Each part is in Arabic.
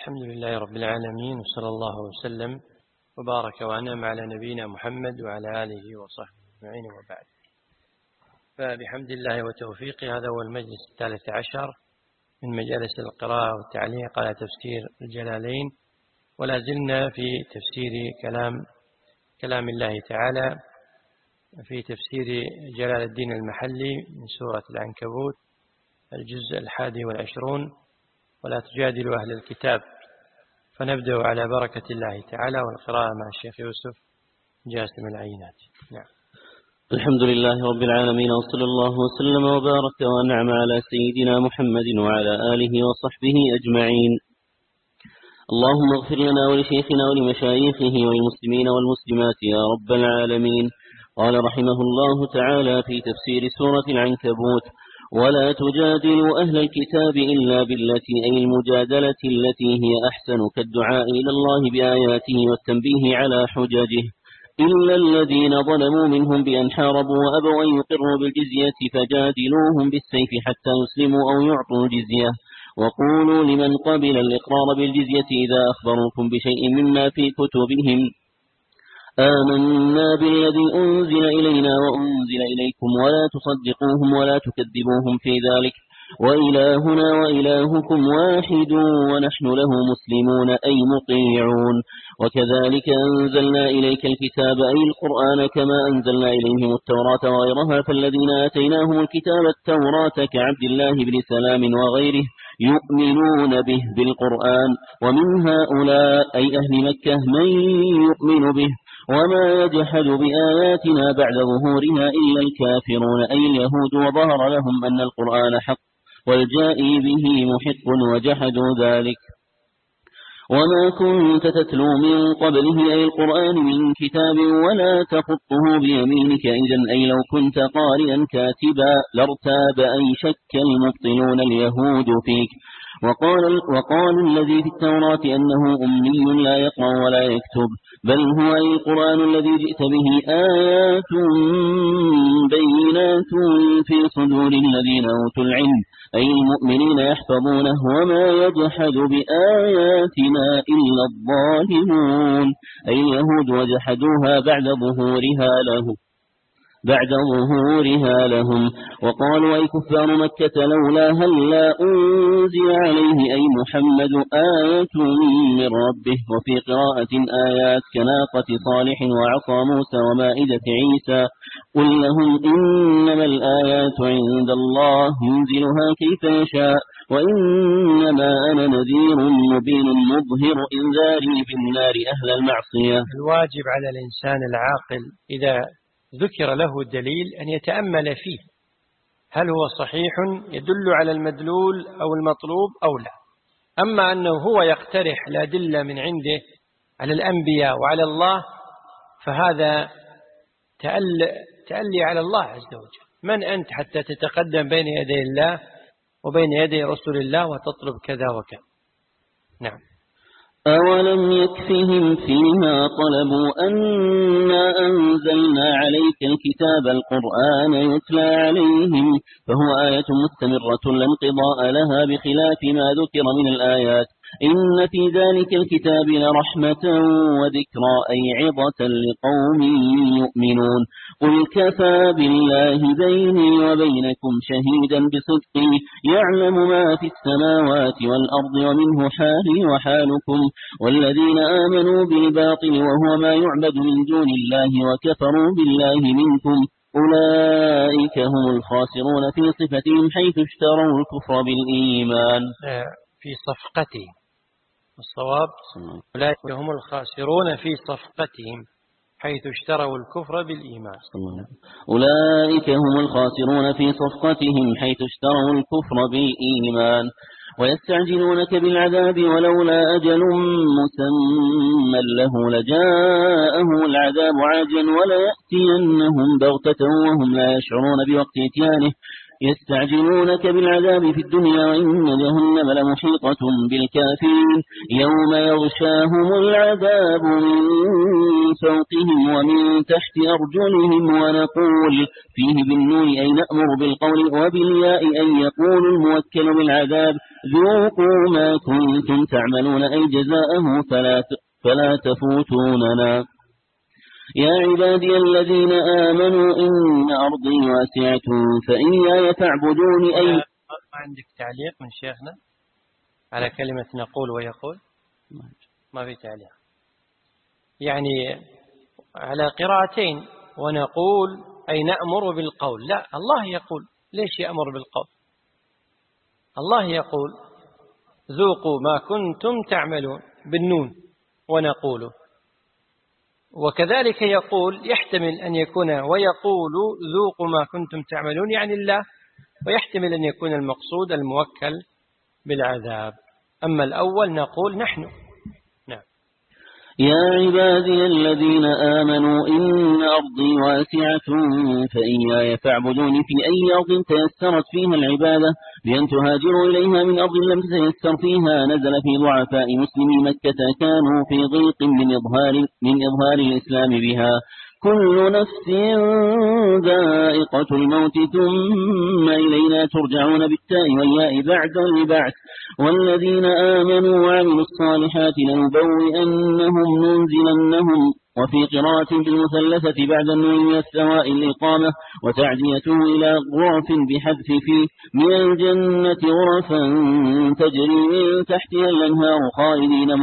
الحمد لله رب العالمين، وصلى الله وسلم وبارك وأنعم على نبينا محمد وعلى آله وصحبه أجمعين، وبعد. فبحمد الله وتوفيقه هذا هو المجلس 13 من مجالس القراءة والتعليق على تفسير الجلالين، ولا زلنا في تفسير كلام الله تعالى في تفسير جلال الدين المحلي من سورة العنكبوت الجزء 21، ولا تجادلوا أهل الكتاب. فنبدأ على بركة الله تعالى والقراءة مع الشيخ يوسف جاسم العينات. نعم. الحمد لله رب العالمين، وصلى الله وسلم وبارك وأنعم على سيدنا محمد وعلى آله وصحبه أجمعين. اللهم اغفر لنا ولشيخنا ولمشايخه والمسلمين والمسلمات يا رب العالمين. قال رحمه الله تعالى في تفسير سورة العنكبوت: ولا تجادلوا أهل الكتاب إلا بالتي أي المجادلة التي هي أحسن، كالدعاء إلى الله بآياته والتنبيه على حججه، إلا الذين ظلموا منهم بأن حاربوا وأبوا أن يقروا بالجزية فجادلوهم بالسيف حتى يسلموا أو يعطوا جزية. وقولوا لمن قبل الإقرار بالجزية إذا أخبروكم بشيء مما في كتبهم: آمنا بالذي أنزل إلينا وأنزل إليكم، ولا تصدقوهم ولا تكذبوهم في ذلك، وإلهنا وإلهكم واحد ونحن له مسلمون أي مطيعون. وكذلك أنزلنا إليك الكتاب أي القرآن كما أنزلنا إليهم التوراة وغيرها، فالذين آتيناهم الكتاب التوراة كعبد الله بن سلام وغيره يؤمنون به بالقرآن، ومن هؤلاء أي أهل مكة من يؤمن به، وما يجحد بآياتنا بعد ظهورها إلا الكافرون أي اليهود، وظهر لهم أن القرآن حق والجائي به محق وجحدوا ذلك. وما كنت تتلو من قبله أي القرآن من كتاب ولا تخطه بيمينك إذن أي لو كنت قارئا كاتبا لارتاب أي شك المبطلون اليهود فيك. وقال الذي في التوراة أنه أمي لا يقرأ ولا يكتب، بل هو أي القرآن الذي جئت به آيات بينات في صدور الذين أوتوا العلم أي المؤمنين يحفظونه، وما يجحد بآياتنا إلا الظالمون أي اليهود، وجحدوها بعد ظهورها لهم. وقالوا أي كفار مكة لولا هلا أنزل عليه أي محمد آية من ربه. وفي قراءة آيات كناقة صالح وعصا موسى ومائدة عيسى. قل لهم إنما الآيات عند الله ينزلها كيف يشاء، وإنما أنا نذير مبين مظهر إنذاري بالنار أهل المعصية. الواجب على الإنسان العاقل إذا ذكر له دليل أن يتأمل فيه، هل هو صحيح يدل على المدلول أو المطلوب أو لا. أما أنه هو يقترح الأدلة من عنده على الأنبياء وعلى الله، فهذا تألي على الله عز وجل. من أنت حتى تتقدم بين يدي الله وبين يدي رسول الله وتطلب كذا وكذا؟ نعم. أولم يكفهم فيما طلبوا أنا أنزلنا عليك الكتاب القرآن يتلى عليهم، فهو آية مستمرة لا انقضاء لها بخلاف ما ذكر من الآيات. إن في ذلك الكتاب لرحمة وذكرى أي عظة لقوم يؤمنون. قل كفى بالله بيني وبينكم شهيدا بصدقي يعلم ما في السماوات والأرض ومنه حالي وحالكم، والذين آمنوا بالباطل وهو ما يعبد من دون الله وكفروا بالله منكم أولئك هم الخاسرون في صفتهم حيث اشتروا الكفر بالإيمان. في صفقتهم، الصواب أولئك هم الخاسرون في صفقتهم حيث اشتروا الكفر بالإيمان. أولئك هم الخاسرون في صفقتهم حيث اشتروا الكفر بالإيمان. ويستعجلونك بالعذاب ولولا أجل مسمى له لجاءهم العذاب عاجلا وليأتينهم بغتة وهم لا يشعرون بوقت إتيانه يستعجلونك بالعذاب في الدنيا وإن جهنم لمحيطة بالكافرين يوم يغشاهم العذاب من فوقهم ومن تحت أرجلهم ونقول فيه بالنون أي نأمر بالقول وبالياء أي يقول الموكل بالعذاب ذوقوا ما كنتم تعملون أي جزاءه فلا تفوتوننا يا عبادي الذين آمنوا إن أرضي واسعة فإياي فاعبدوني أي عندك تعليق من شيخنا على كلمة نقول ويقول؟ ما في تعليق. يعني على قراءتين ونقول أي نأمر بالقول. لا، الله يقول. ليش يأمر بالقول؟ الله يقول ذوقوا ما كنتم تعملون بالنون ونقول. وكذلك يقول يحتمل أن يكون ويقول ذوقوا ما كنتم تعملون يعني الله، ويحتمل أن يكون المقصود الموكل بالعذاب. أما الأول نقول نحن. نعم. يا عبادي الذين آمنوا إن أرضي واسعة فإياي فاعبدوني في أي أرض تيسرت فيها العبادة بأن تهاجروا إليها من أرض لم تتيسر فيها نزل في ضعفاء مسلمي مكة كانوا في ضيق من إظهار الإسلام بها كل نفس ذائقة الموت ثم إلينا ترجعون بالتاء والياء بعد البعث والذين آمنوا وعملوا الصالحات لنبوئنهم ننزلنهم وفي قراءة بالمثلثة بعد النون من السواء الإقامة وتعديته إلى غرف بحذف فيه من الجنة غرفا تجري من تحتها الأنهار خالدين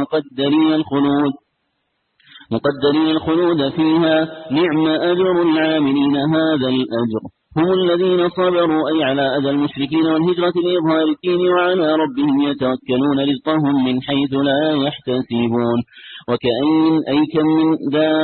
مقدرين الخلود فيها نعم أجر العاملين هذا الأجر هم الذين صبروا أي على أذى المشركين والهجرة لإظهار الدين وعلى ربهم يتوكلون رزقهم من حيث لا يحتسبون وكأين أي كم من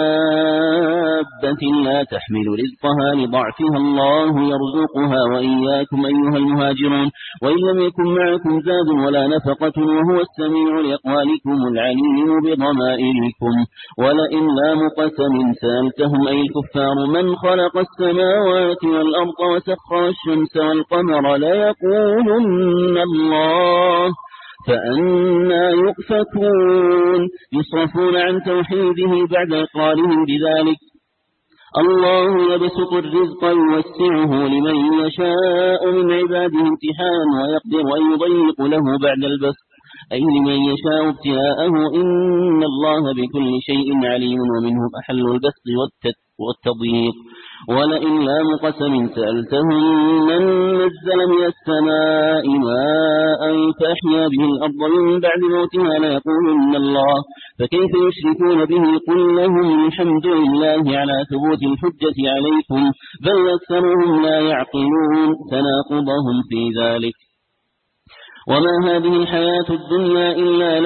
دابة لا تحمل رزقها لضعفها الله يرزقها وإياكم أيها المهاجرون وإن لم يكن معكم زاد ولا نفقة وهو السميع لأقوالكم العليم بضمائركم ولئن لام قسم سألتهم أي الكفار من خلق السماوات والأرض وسخر الشمس والقمر ليقولن الله فأنا يؤفكون يصرفون عن توحيده بعد إقرارهم بذلك الله يبسط الرزق يوسعه لمن يشاء من عباده امتحانا ويقدر أن يضيق له بعد البسط أي لمن يشاء ابتلاءه إن الله بكل شيء عليم ومنه أحل البسط والتضييق ولئن لام قسم سألتهم من نزل من السماء ماء فأحيا به الأرض من بعد موتها ليقولن الله فكيف يشركون به قل لهم الحمد لله على ثبوت الحجة عليكم بل أكثرهم لا يعقلون تناقضهم في ذلك وما هذه الحياة الدنيا إلا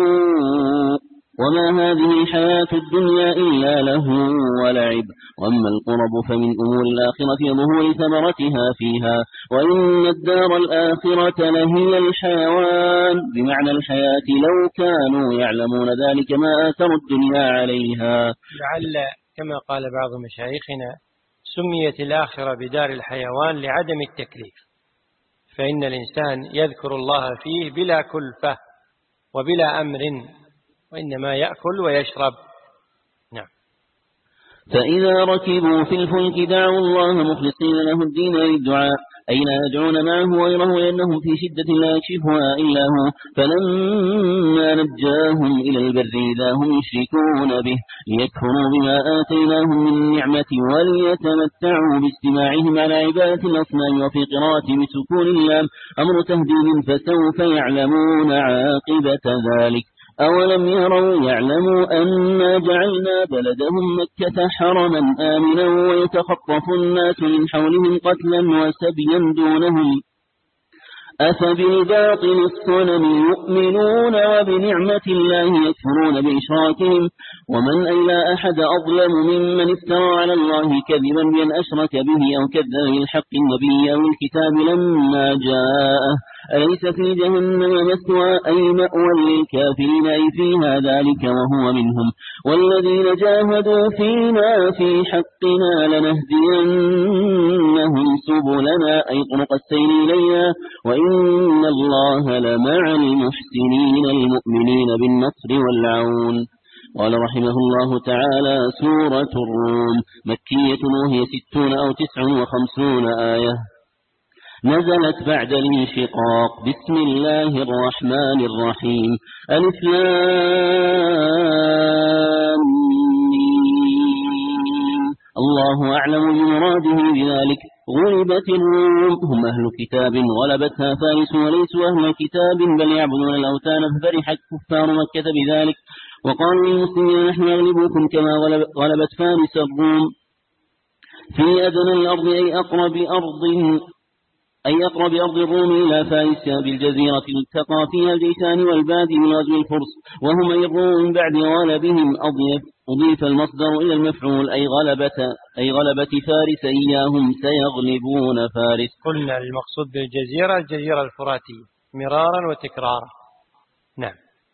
له ولعب وأما القرب فمن أمور الآخرة ظهور ثمرتها فيها وإن الدار الآخرة لهي الحيوان بمعنى الحياة لو كانوا يعلمون ذلك ما آثروا الدنيا عليها. لعل كما قال بعض مشايخنا سميت الآخرة بدار الحيوان لعدم التكليف، فإن الإنسان يذكر الله فيه بلا كلفة وبلا أمر وإنما يأكل ويشرب. نعم. فإذا ركبوا في الفلك دعوا الله مخلصين له الدين للدعاء أي لا يدعون معه غيره لأنهم في شدة لا يكشفها إلا هو فلما نجاهم إلى البر إذا هم يشركون به ليكفروا بما آتيناهم من نعمة وليتمتعوا باستماعهم على عبادة الأصنام وفي قراءة بسكون اللام أمر تهديد فسوف يعلمون عاقبة ذلك أولم يروا يعلموا أنا جعلنا بلدهم مكة حرما آمنا ويتخطف الناس من حولهم قتلا وسبيا دونهم أفبالباطل الصنم يؤمنون وبنعمة الله يكفرون بإشراكهم ومن أي أحد أظلم ممن افترى على الله كذبا بأن أشرك به أو كذب بالحق النبي أو الكتاب لما جاءه أليس في جهنم مثوى أي مأوى للكافرين أي فيها ذلك وهو منهم والذين جاهدوا فينا في حقنا لنهدينهم سبلنا أي طرق السير إلينا وإن الله لمع المحسنين المؤمنين بالنصر والعون. قال رحمه الله تعالى: سورة الروم مكية وهي 60 أو 59 آية، نزلت بعد الانشقاق. بسم الله الرحمن الرحيم. ألف لام ميم. الله أعلم بمراده بذلك. غلبت الروم هم أهل كتاب غلبتها فارس وليسوا أهل كتاب بل يعبدون الأوثان ففرح كفار مكة بذلك وقالوا للمسلمين نحن نغلبكم كما غلبت فارس الروم في أدنى الأرض أي أقرب أرض الروم إلى فارس بالجزيرة التقى فيها الجيشان والبادي من غزو الفرس وهم الروم من بعد غلبهم أضيف المصدر إلى المفعول أي غلبة فارس إياهم سيغلبون فارس. قلنا المقصود بالجزيرة الجزيرة الفراتية مرارا وتكرارا. نعم.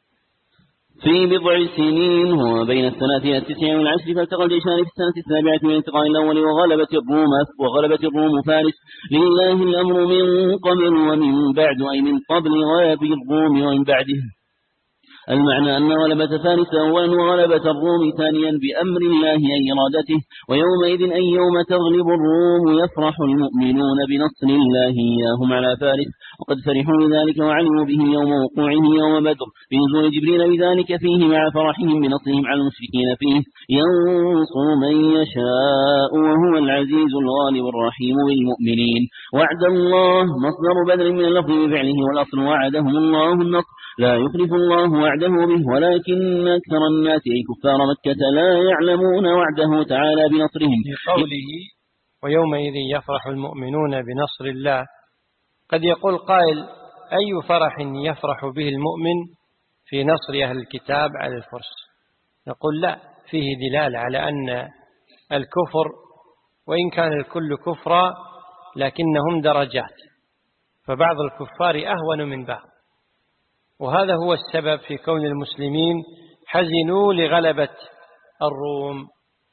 في بضع سنين هو بين السنة 9 والعشر فالتقى الجيشان في السنة 7 من الانتقال الأول وغلبت الروم فارس. لله الأمر من قبل ومن بعد أي من قبل غلب الروم ومن بعده. المعنى أن غلبة فارس أولا وغلبة الروم ثانيا بأمر الله أي إرادته. ويومئذ أي يوم تغلب الروم يفرح المؤمنون بنصر الله إياهم على فارس وقد فرحوا بذلك وعلموا به يوم وقوعه يوم بدر بنزول جبريل بذلك فيه مع فرحهم بنصرهم على المشركين فيه. ينصر من يشاء وهو العزيز الغالب الرحيم بالمؤمنين. وعد الله مصدر بدل من اللفظ بفعله والأصل وعدهم الله النصر لا يخلف الله وعده به ولكن أكثر الناس أي كفار مكة لا يعلمون وعده تعالى بنصرهم. في قوله ويومئذ يفرح المؤمنون بنصر الله قد يقول قائل أي فرح يفرح به المؤمن في نصر أهل الكتاب على الفرس؟ نقول لا، فيه دلالة على أن الكفر وإن كان الكل كفرا لكنهم درجات فبعض الكفار أهون من بعض وهذا هو السبب في كون المسلمين حزنوا لغلبة الروم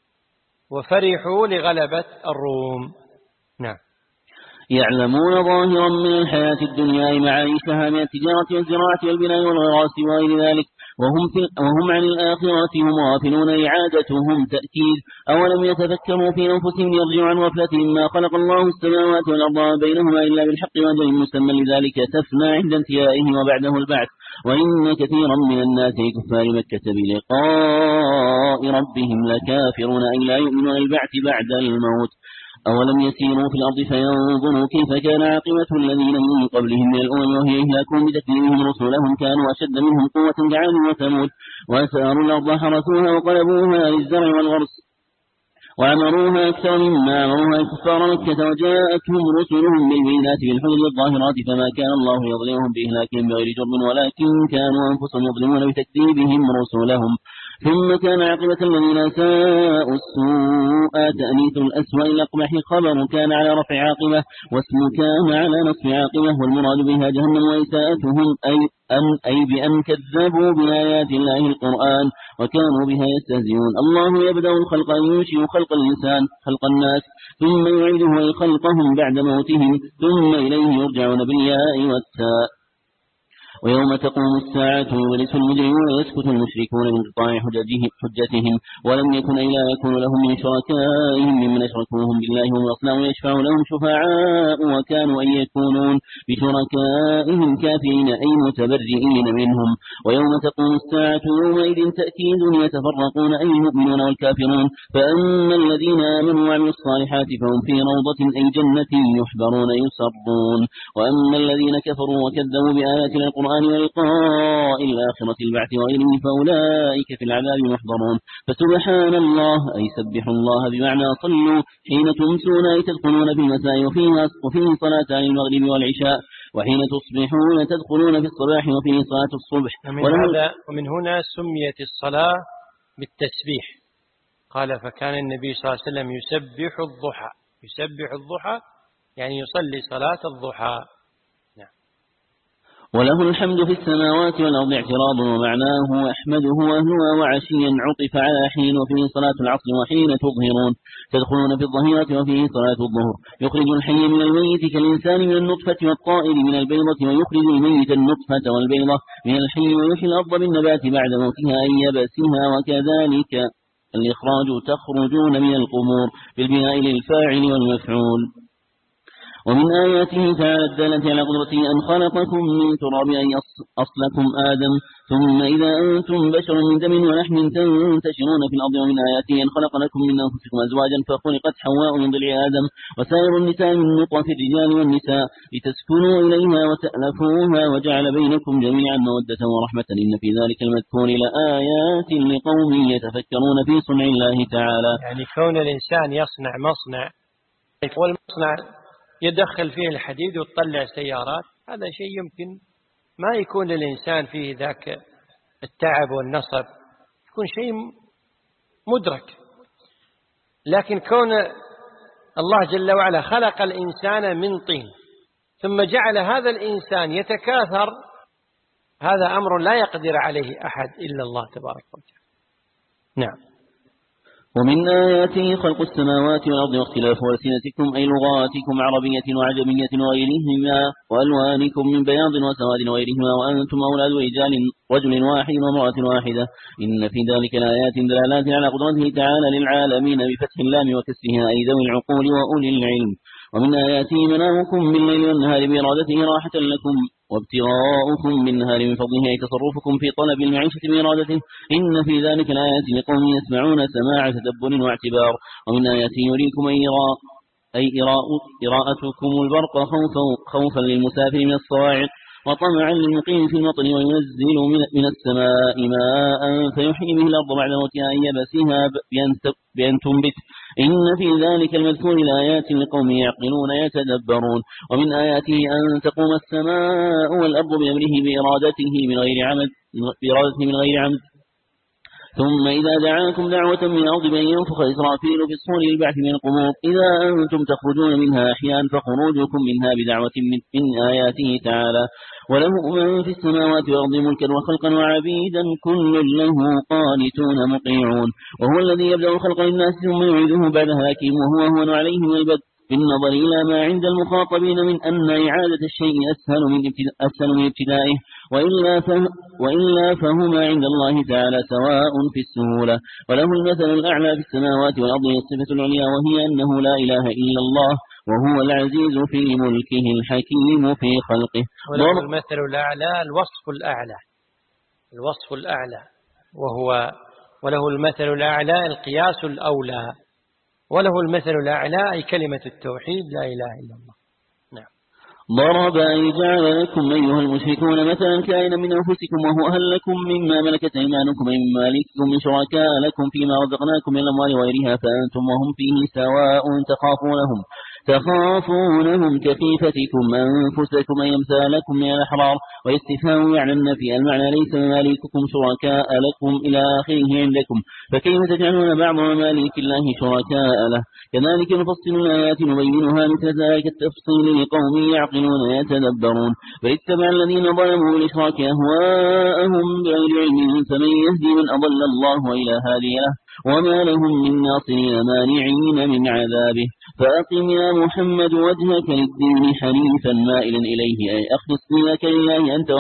وفرحوا لغلبة الروم. نعم. يعلمون ظاهرا من الحياة الدنيا معايشها من التجارة والزراعة والبناء والغراس وغير ذلك وهم عن الآخرة هم غافلون إعادتهم تأكيد. أولم يتفكروا في أنفسهم يرجعوا عن غفلتهم ما خلق الله السماوات والأرض بينهما إلا بالحق وأجل مسمى لذلك تفنى عند انتهائه وبعده البعث. وإن كثيرا من الناس كفار مكة بلقاء ربهم لكافرون أي لا يؤمنون البعث بعد الموت. أولم يسيروا في الأرض فينظروا كيف كان عاقبة الذين من قبلهم من الأمم وهي إهلاكهم بتكذيبهم رسلهم كانوا أشد منهم قوة كعاد وثمود وأثاروا الأرض حرثوها وقلبوها للزرع والغرس وعمروها أكثر مما عمروها كفار مكة وجاءتهم رسلهم بالبينات بالحجج والظاهرات فما كان الله يظلمهم بإهلاكهم بغير جرم ولكن كانوا أنفسهم يظلمون بتكذيبهم رسلهم. ثم كان عاقبة الذين ساءوا السوء تأنيث الأسوأ الأقبح خبر كان على رفع عاقبة واسم كان على نصف عاقبة والمراد بها جهنم وإساءتهم أي بأن كذبوا بآيات الله القرآن وكانوا بها يستهزئون. الله يبدأ الخلق ينشئ خلق الإنسان خلق الناس ثم يعيده أي خلقهم بعد موتهم ثم إليه يرجعون بالياء والتاء. ويوم تقوم الساعة يبلس المجرمون ويسكت المشركون من قطاع حجتهم ولم يكن إلا يكون لهم من شركائهم ممن أشركوهم بالله والأصنام ويشفع لهم شفعاء وكانوا أن يكونون بشركائهم كافرين أي متبرئين منهم. ويوم تقوم الساعة يومئذ تأكيد يتفرقون أي المؤمنون والكافرون فأما الذين آمنوا وعملوا الصالحات فهم في روضة أي جنة يحبرون يسرون وأما الذين كفروا وكذبوا بآياتنا القرآن ولقاء الآخرة البعث وغيره فأولئك في العذاب محضرون. فسبحان الله أي سبحوا الله بمعنى صلوا حين تمسون أي تدخلون في المساء وفيه صلاتان المغرب والعشاء وحين تصبحون تدخلون في الصباح وفيه صلاة الصبح. ومن هنا سميت الصلاة بالتسبيح قال فكان النبي صلى الله عليه وسلم يسبح الضحى يعني يصلي صلاة الضحى. وله الحمد في السماوات والأرض اعتراض ومعناه أحمده أهلها وعشيا عطف على حين وفيه صلاة العصر وحين تظهرون تدخلون في الظهيرة وفيه صلاة الظهر يخرج الحي من الميت كالإنسان من النطفة والطائر من البيضة ويخرج الميت النطفة والبيضة من الحي ويحيي الأرض بالنبات بعد موتها أي يبسها وكذلك الإخراج تخرجون من القبور بالبناء للفاعل والمفعول. ومن آياته تعالى الدالة على قدرته أن خلقكم من تراب أي أصلكم آدم ثم إذا أنتم بشر من دم ولحم تنتشرون في الأرض. ومن آياته أن خلق لكم من أنفسكم أزواجا فخلقت حواء من ضلع آدم وسائر النساء من نطفة الرجال والنساء لتسكنوا إليها وتألفوها وجعل بينكم جميعا مودة ورحمة إن في ذلك المذكور لآيات لقوم يتفكرون في صنع الله تعالى. يعني كون الإنسان يصنع مصنع والمصنع يدخل فيه الحديد وتطلع سيارات هذا شيء يمكن ما يكون للإنسان فيه ذاك التعب والنصب يكون شيء مدرك. لكن كون الله جل وعلا خلق الإنسان من طين ثم جعل هذا الإنسان يتكاثر هذا أمر لا يقدر عليه أحد إلا الله تبارك وتعالى. نعم. ومن آياته خلق السماوات والأرض واختلاف ألسنتكم أي لغاتكم عربية وعجمية وغيرهما وألوانكم من بياض وسواد وغيرهما وأنتم أولاد رجل واحد وامرأة واحدة إن في ذلك الآيات دلالات على قدرته تعالى للعالمين بفتح اللام وكسرها أي ذوي العقول وأولي العلم. ومن آياته منامكم بالليل والنهار بإرادته راحة لكم وابتغاؤكم بالنهار من فضله أي تصرفكم في طلب المعيشة بإرادته إن في ذلك الآيات لقوم يسمعون سماع تدبر واعتبار. ومن آياته يريكم إراءتكم البرق خوفا للمسافر من الصواعق وطمعا للمقيم في المطر وينزل من السماء ماء فيحيي به الأرض بعد موتها أن يبسها بأن تنبت إن في ذلك المذكور لآيات لقوم يعقلون يتدبرون. ومن آياته أن تقوم السماء والأرض بأمره بإرادته من غير عمد ثم إذا دعاكم دعوة من الأرض بأن ينفخ إسرافيل في الصور للبعث من القبور إذا أنتم تخرجون منها أحياء فخروجكم منها بدعوة من آياته تعالى. وله من في السماوات والأرض ملكا وخلقا وعبيدا كل له قانتون مطيعون. وهو الذي يبدأ الخلق للناس ثم يعيده بعد هلاكهم وهو أهون عليه من البدء بالنظر إلى ما عند المخاطبين من أن إعادة الشيء أسهل من ابتدائه وإلا فهما عند الله تعالى سواء في السهولة. وله المثل الأعلى في السماوات والأرض الصفة العليا وهي أنه لا إله إلا الله وهو العزيز في ملكه الحكيم في خلقه. وله المثل الأعلى الوصف الأعلى وله المثل الأعلى القياس الأولى وله المثل الأعلى أي كلمة التوحيد لا إله إلا الله. نعم. ضرب أي جعل لكم أيها المشركون مثلا كائنا من أنفسكم وهو أهل لكم مما ملكت أيمانكم أي مما مالككم من شركاء لكم فيما رزقناكم من الأموال وغيرها فأنتم وهم فيه سواء تخافونهم كخيفتكم أنفسكم أي أمثالكم من الأحرار والاستفهام يعني النفي المعنى ليس مماليككم شركاء لكم إلى آخره عندكم فكيف تجعلون بعض مماليك الله شركاء له. كذلك نفصل الآيات نبينها مثل ذلك التفصيل لقوم يعقلون يتدبرون. فاتبع الذين ظلموا بالإشراك أهواءهم بغير علم فمن يهدي من أضل الله وإلى هادي له وما لهم من ناصرين مانعين من عذابه. فأقم يا محمد وجهك للدين حنيفا مائلا إليه أي أخلص دينك لله أنت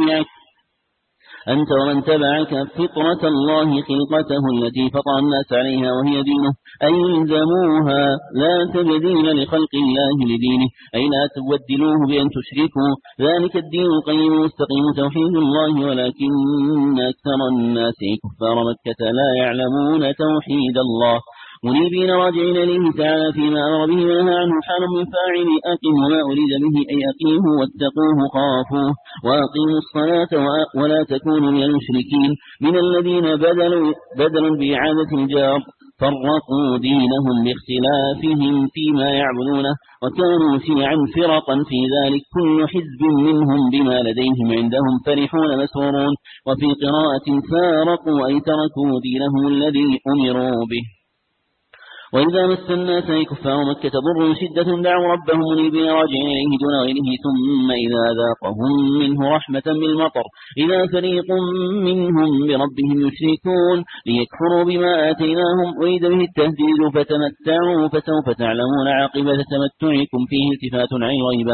ومن تبعك فطرة الله خلقته التي فطر الناس عليها وهي دينه أي الزموها لا تبديل لخلق الله لدينه أي لا تبدلوه بأن تشركوا ذلك الدين القيم المستقيم توحيد الله ولكن أكثر الناس كفار مكة لا يعلمون توحيد الله منيبين راجعين إليه تعالى فيما أمر به ونهى عنه حال من فاعل أقم وما أريد به أي أقيمه واتقوه خافوه وأقيموا الصلاة ولا تكونوا من المشركين من الذين بدلوا بإعادة الجار فرقوا دينهم باختلافهم فيما يعبدونه وكانوا شيعا فرقا في ذلك كل حزب منهم بما لديهم عندهم فرحون مسرورون. وفي قراءة فارقوا أي تركوا دينهم الذي أمروا به. وإذا مس الناس أي كفار مكة ضر شدة دعوا ربهم منيبين راجعين إليه دون غيره ثم إذا ذاقهم منه رحمة بالمطر إذا فريق منهم بربهم يشركون ليكفروا بما آتيناهم أريد به التهديد فتمتعوا فسوف تعلمون عاقبة تمتعكم فيه التفات عن غيبة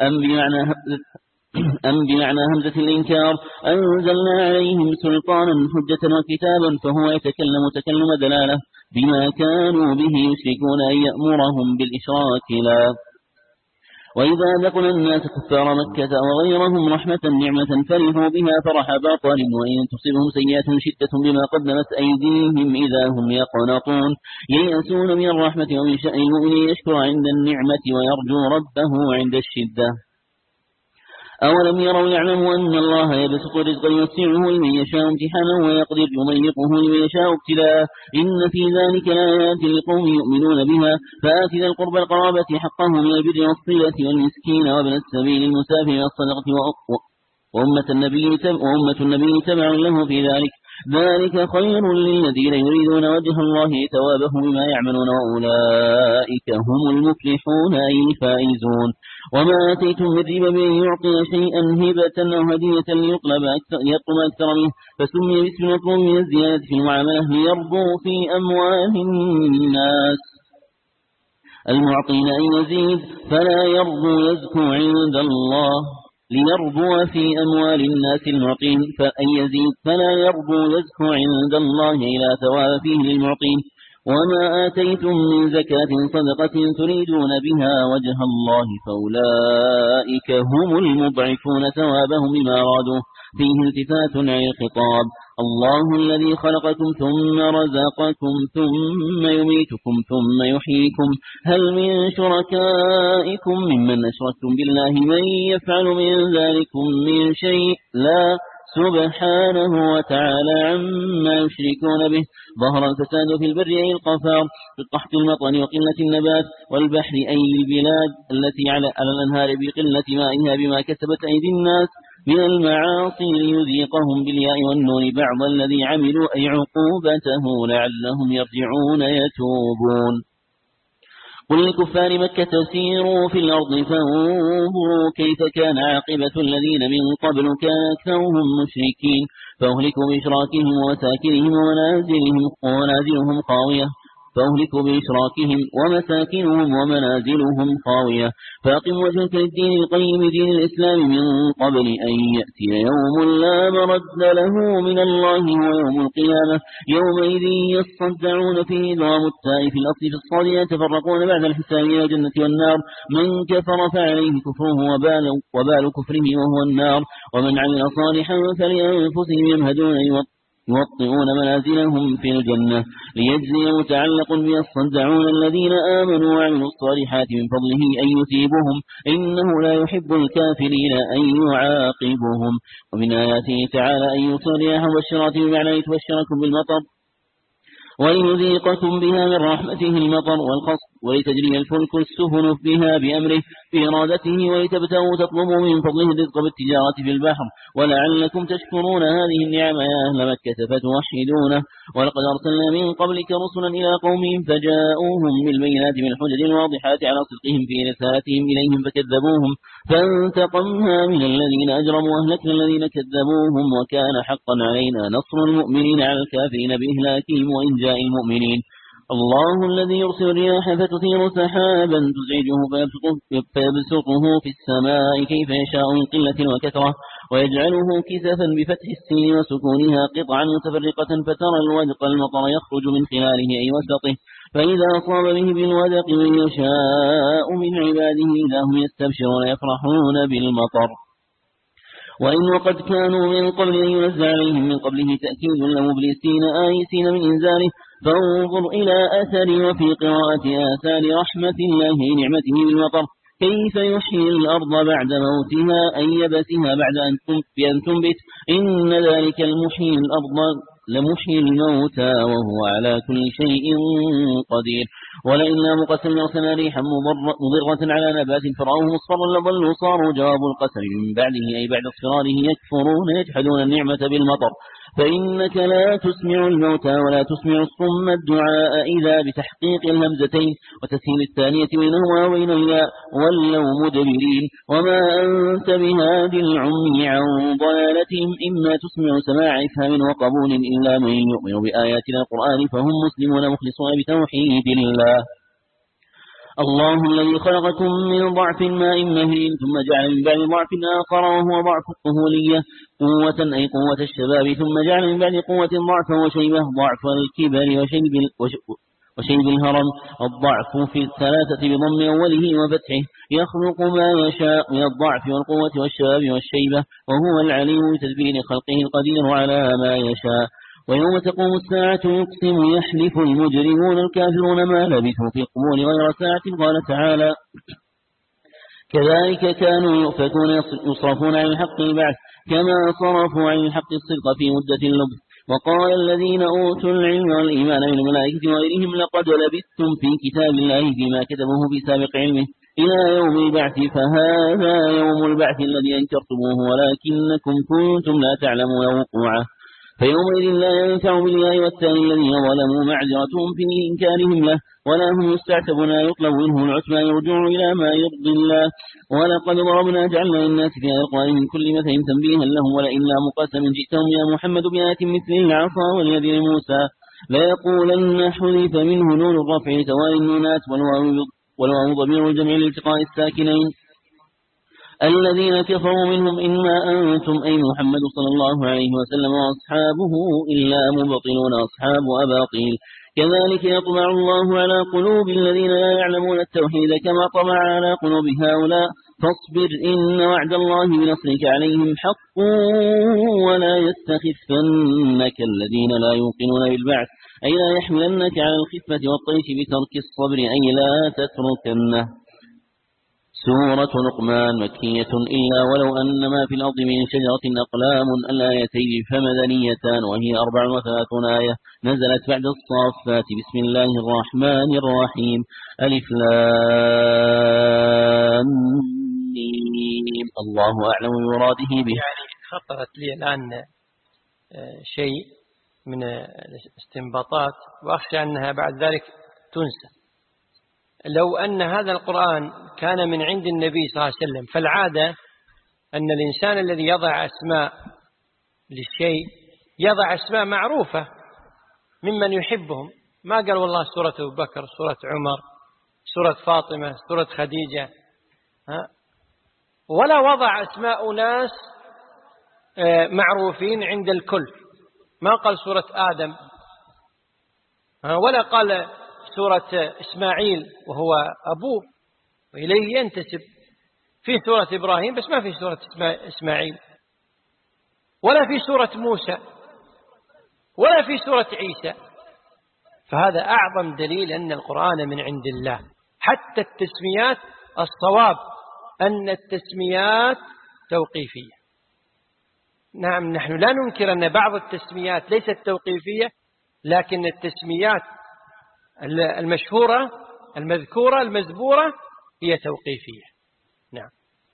أم بمعنى همزة الإنكار أنزلنا عليهم سلطانا حجة وكتابا فهو يتكلم تكلم دلالة بما كانوا به يشركون أن يأمرهم بالإشراك لا. وإذا ذقنا الناس كفار مكة وغيرهم رحمة نعمة فرحوا بها فرح باطل وإن تصبهم سيئة شدة بما قدمت أيديهم إذا هم يقنطون ييأسون من الرحمة ومن شأن المؤمن يشكر عند النعمة ويرجو ربه عند الشدة. أولم يروا يعلموا أن الله يبسط الرزق يوسعه لمن يشاء امتحانا ويقدر يضيقه لمن يشاء ابتلاء إن في ذلك لآيات لقوم يؤمنون بها فآت ذا القربى القرابة حقه من البر والصلة والمسكين وابن السبيل المسافر والصدقة وأمة النبي تبع له في ذلك خير للذين يريدون وجه الله ثوابه بما يعملون وأولئك هم المفلحون أي الفائزون. وما آتيتم من ربا بأن يعطي شيئا هبة أو هدية ليطلب أكثر منه فسمي باسم المطلوب من الزيادة في المعاملة ليربوا في أموال الناس المعطين أن يزيد فلا يربو يزكو عند الله ليربو في أموال الناس المعطين فأن يزيد فلا يربو يزكو عند الله إلى ثواب فيه للمعطين. وما آتيتم من زكاة صدقة تريدون بها وجه الله فأولئك هم المضعفون ثوابهم بما أرادوا فيه التفات عن الخطاب. الله الذي خلقكم ثم رزقكم ثم يميتكم ثم يحييكم هل من شركائكم ممن أشركتم بالله من يفعل من ذلكم من شيء لا سبحانه وتعالى عما يشركون به. ظهر الفساد في البر أي القفار بقحط المطر وقلة النبات والبحر أي البلاد التي على الأنهار بقلة مائها بما كسبت أيدي الناس من المعاصي ليذيقهم بالياء والنون بعض الذي عملوا أي عقوبته لعلهم يرجعون يتوبون. قل لكفار مكة سيروا في الأرض فانظروا كيف كان عاقبة الذين من قبل كان أكثرهم مشركين فأهلكوا بإشراكهم ومساكنهم ومنازلهم خاوية ومساكنهم ومنازلهم خاوية. فأقم وجهك للدين القيم دين الإسلام من قبل أن يأتي يوم لا مرد له من الله ويوم القيامة يومئذ يصدعون فيه ضرام التاء في الأصل في الصاد يتفرقون بعد الحساب إلى الجنة والنار من كفر فعليه كفره وبال كفره وهو النار ومن عمل صالحا فلأنفسهم يمهدون يوطئون منازلهم في الجنة ليجزي متعلق بيصدعون الذين آمنوا وعملوا الصالحات من فضله أن يثيبهم إنه لا يحب الكافرين أن يعاقبهم. ومن آياته تعالى أن يرسل رياحا مبشرات بمعنى يتبشركم بالمطر وليذيقكم بها من رحمته المطر والقصد ولتجري الفلك السفن بها بأمره بإرادته ولتبتغوا تطلبوا من فضله الرزق بالتجارة في البحر ولعلكم تشكرون هذه النعمة يا أهل مكة فتوحدونه. ولقد أرسلنا من قبلك رسلا إلى قومهم فجاءوهم بالبينات من الحجج الواضحات على صدقهم في رسالتهم إليهم فكذبوهم فانتقمنا من الذين أجرموا وأهلكنا الذين كذبوهم وكان حقا علينا نصر المؤمنين على الكافرين بإهلاكهم وإنجاء المؤمنين. الله الذي يرسل الرياح فتثير سحابا تزعجه فيبسطه في السماء كيف يشاء من قلة وكثرة ويجعله كسفا بفتح السين وسكونها قطعا متفرقة فترى الودق المطر يخرج من خلاله أي وسطه فإذا أصاب به بالودق من يشاء من عباده إذا هم يستبشرون يفرحون بالمطر. وقد كانوا من قبل أن ينزل عليهم من قبله تأكيد لمبلسين آيسين من إنزاله فانظر إلى أثر وفي قراءة آثار رحمة الله نعمته بالمطر كيف يحيي الأرض بعد موتها أي يبسها بعد أن تنبت إن ذلك المحيي الأرض لمحيي الموتى وهو على كل شيء قدير. ولئن لم قسم أرسلنا ريحا مضرة على نبات فرعوه مصفرا لظلوا صاروا جواب القسم من بعده أي بعد اصفراره يكفرون يجحدون النعمة بالمطر فإنك لا تسمع الموتى ولا تسمع الصم الدعاء إذا بتحقيق الهمزتين وتسهيل الثانية بينهما وبين الياء ولوا مدبرين. وما أنت بهادي العمي عن ضلالتهم إما تسمع سماع إفهام وقبول إلا من يؤمن بآياتنا القرآن فهم مسلمون مخلصون بتوحيد الله. الله الذي خلقكم من ضعف ماء مهين ثم جعل من بعد ضعف آخر وهو ضعف الطهولية قوة أي قوة الشباب ثم جعل من بعد قوة ضعفا وشيبة ضعف الكبر وشيب الهرم. الضعف في الثلاثة بضم أوله وفتحه يخلق ما يشاء من الضعف والقوة والشباب والشيبة وهو العليم بتدبير خلقه القدير على ما يشاء. ويوم تقوم الساعة يقسم يحلف المجرمون الكافرون ما لبثوا في القبور غير ساعة. قال تعالى كذلك كانوا يؤفكون يصرفون عن الحق البعث كما صرفوا عن الحق الصدق في مدة اللبث. وقال الذين أوتوا العلم والإيمان من الملائكة وغيرهم لقد لبثتم في كتاب الله فيما كتبه في سابق علمه إلى يوم البعث فهذا يوم البعث الذي أنكرتموه ولكنكم كنتم لا تعلمون وقوعه. فيومئذ لا ينفع بالله والتاني الذين ظلموا معذرتهم في إنكارهم له ولا هم يستعتبون يطلب منهم العتمى يرجعوا إلى ما يرضي الله. ولقد ضربنا جعلنا للناس في القرآن من كل مثل تنبيها لهم ولئن لام قسم جئتهم يا محمد بآيات مثل العصا واليد لموسى ليقولن حذف منه نون الرفع لتوالي النونات والواو ضمير الجمع لالتقاء الساكنين. الذين كفروا منهم إما أنتم أي محمد صلى الله عليه وسلم وأصحابه إلا مبطلون أصحاب أباطيل. كذلك يطبع الله على قلوب الذين لا يعلمون التوحيد كما طبع على قلوب هؤلاء. فاصبر إن وعد الله بنصرك عليهم حق ولا يستخفنك الذين لا يوقنون بالبعث أي لا يحملنك على الخفة والطيش بترك الصبر أي لا تتركنه. سورة لقمان مكية إلا ولو أن ما في الأرض من شجرة أقلام الآيتين فمدنيتان وهي 34 آية نزلت بعد الصافات. بسم الله الرحمن الرحيم ألف لام ميم الله أعلم بمراده به. يعني خطرت لي الآن شيء من الاستنباطات وأخشى أنها بعد ذلك تنسى. لو أن هذا القرآن كان من عند النبي صلى الله عليه وسلم فالعادة أن الإنسان الذي يضع أسماء للشيء يضع أسماء معروفة ممن يحبهم. ما قال والله سورة أبو بكر سورة عمر سورة فاطمة سورة خديجة ولا وضع أسماء ناس معروفين عند الكل. ما قال سورة آدم ولا قال سورة إسماعيل وهو أبوه وإليه ينتسب. في سورة إبراهيم بس ما في سورة إسماعيل ولا في سورة موسى ولا في سورة عيسى. فهذا أعظم دليل أن القرآن من عند الله. حتى التسميات الصواب أن التسميات توقيفية. نعم نحن لا ننكر أن بعض التسميات ليست توقيفية لكن التسميات المشهورة المذكورة المزبورة هي توقيفية. نعم.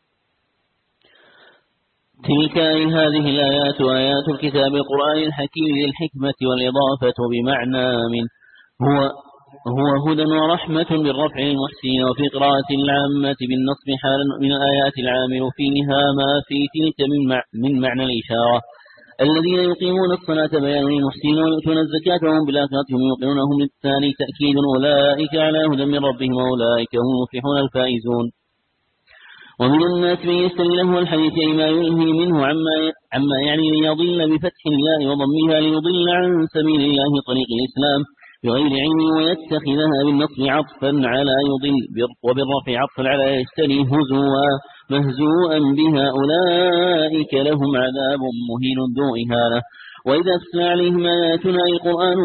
تلك هذه الآيات آيات الكتاب القرآن الحكيم للحكمة والإضافة بمعنى من هو هدى ورحمة بالرفع للمحسنين وفي قراءة العامة بالنصب حالا من الآيات العامل فيها ما في تلك من معنى الإشارة. الذين يقيمون الصلاة بيان للمحسنين ويؤتون الزكاة وهم بالآخرة هم يوقنونهم للثاني تأكيد أولئك على هدى من ربهم وأولئك هم المفلحون الفائزون. ومن الناس من يشتري له الحديث أي ما يلهي منه عما يعني ليضل بفتح الياء وضمها ليضل عن سبيل الله طريق الإسلام بغير علم ويتخذها بالنصب عطفا على يضل وبالرفع عطفا على يشتري هزوا مهزوءا بها أولئك لهم عذاب مهين ذو إهانة. وإذا تتلى عليهم آياتنا القرآن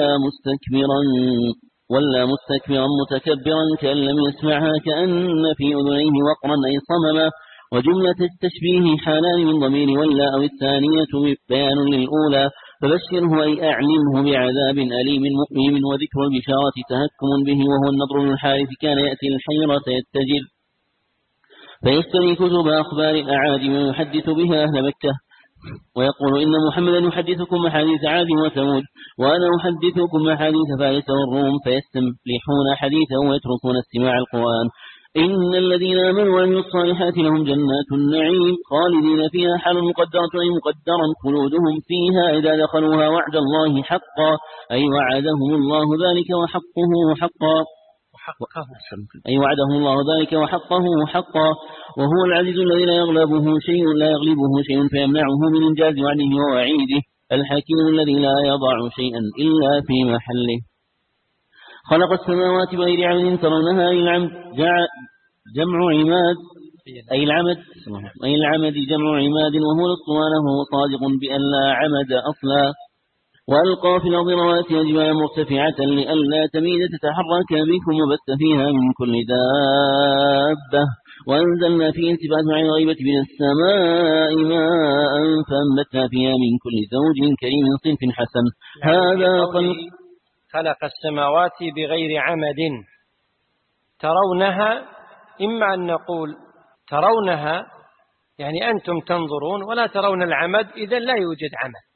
ولا مستكبرا متكبرا كأن لم يسمعها كأن في أذنيه وقرا أي صمما. وجملة التشبيه حالان من ضمير ولا أو الثانية بيان للأولى فبشره أي أعلمه بعذاب أليم مؤلم. وذكر البشارة تهكم به وهو النضر بن الحارث كان يأتي الحيرة يتجر فيشتري كتب أخبار الأعاجم ويحدث بها أهل مكة ويقول إن محمدا يحدثكم أحاديث عاد وثمود وأنا أحدثكم أحاديث فارس والروم، فيستملحون حديثه ويتركون استماع القرآن. إن الذين آمنوا وعملوا الصالحات لهم جنات النعيم خالدين فيها حال مقدرة أي مقدرا خلودهم فيها إذا دخلوها وعد الله حقا أي وعدهم الله ذلك وحقه حقا أي وعدهم الله ذلك وحقه حقا وهو العزيز الذي لا يغلبه شيء فيمنعه من إنجاز وعده ووعيده الحكيم الذي لا يضع شيئا إلا في محله. خلق السماوات بغير عمد ترونها جمع عماد أي العمد جمع عماد وهو الاسطوانة وهو صادق بأن لا عمد أصلا. وألقى في الأرض رواسي وجبالا مرتفعة لئلا تميد تتحرك بكم وبث فيها من كل دابة وأنزلنا فيه انتفاعات مع الغيبة من السماء ماء فأنبتنا فيها من كل زوج كريم صنف حسن. هذا خلق السماوات بغير عمد ترونها، إما أن نقول ترونها يعني أنتم تنظرون ولا ترون العمد، إذن لا يوجد عمد.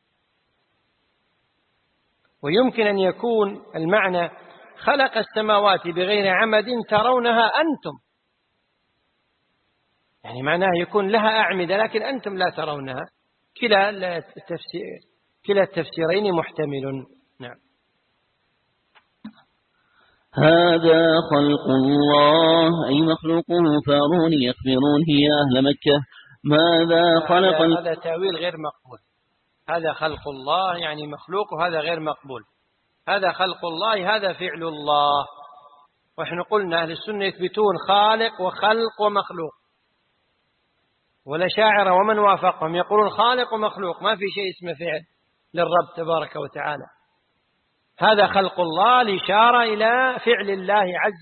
ويمكن أن يكون المعنى خلق السماوات بغير عمد ترونها أنتم، يعني معناه يكون لها أعمدة لكن أنتم لا ترونها. كلا التفسيرين محتمل. نعم. هذا خلق الله أي مخلوقه فاروني أخبروني يا أهل مكة ماذا خلق. هذا تأويل غير مقبول. هذا خلق الله يعني مخلوق، وهذا غير مقبول. هذا خلق الله هذا فعل الله، ونحن قلنا أهل السنة يثبتون خالق وخلق ومخلوق، والأشاعرة ومن وافقهم يقولون خالق ومخلوق، ما في شيء اسمه فعل للرب تبارك وتعالى. هذا خلق الله الإشارة إلى فعل الله عز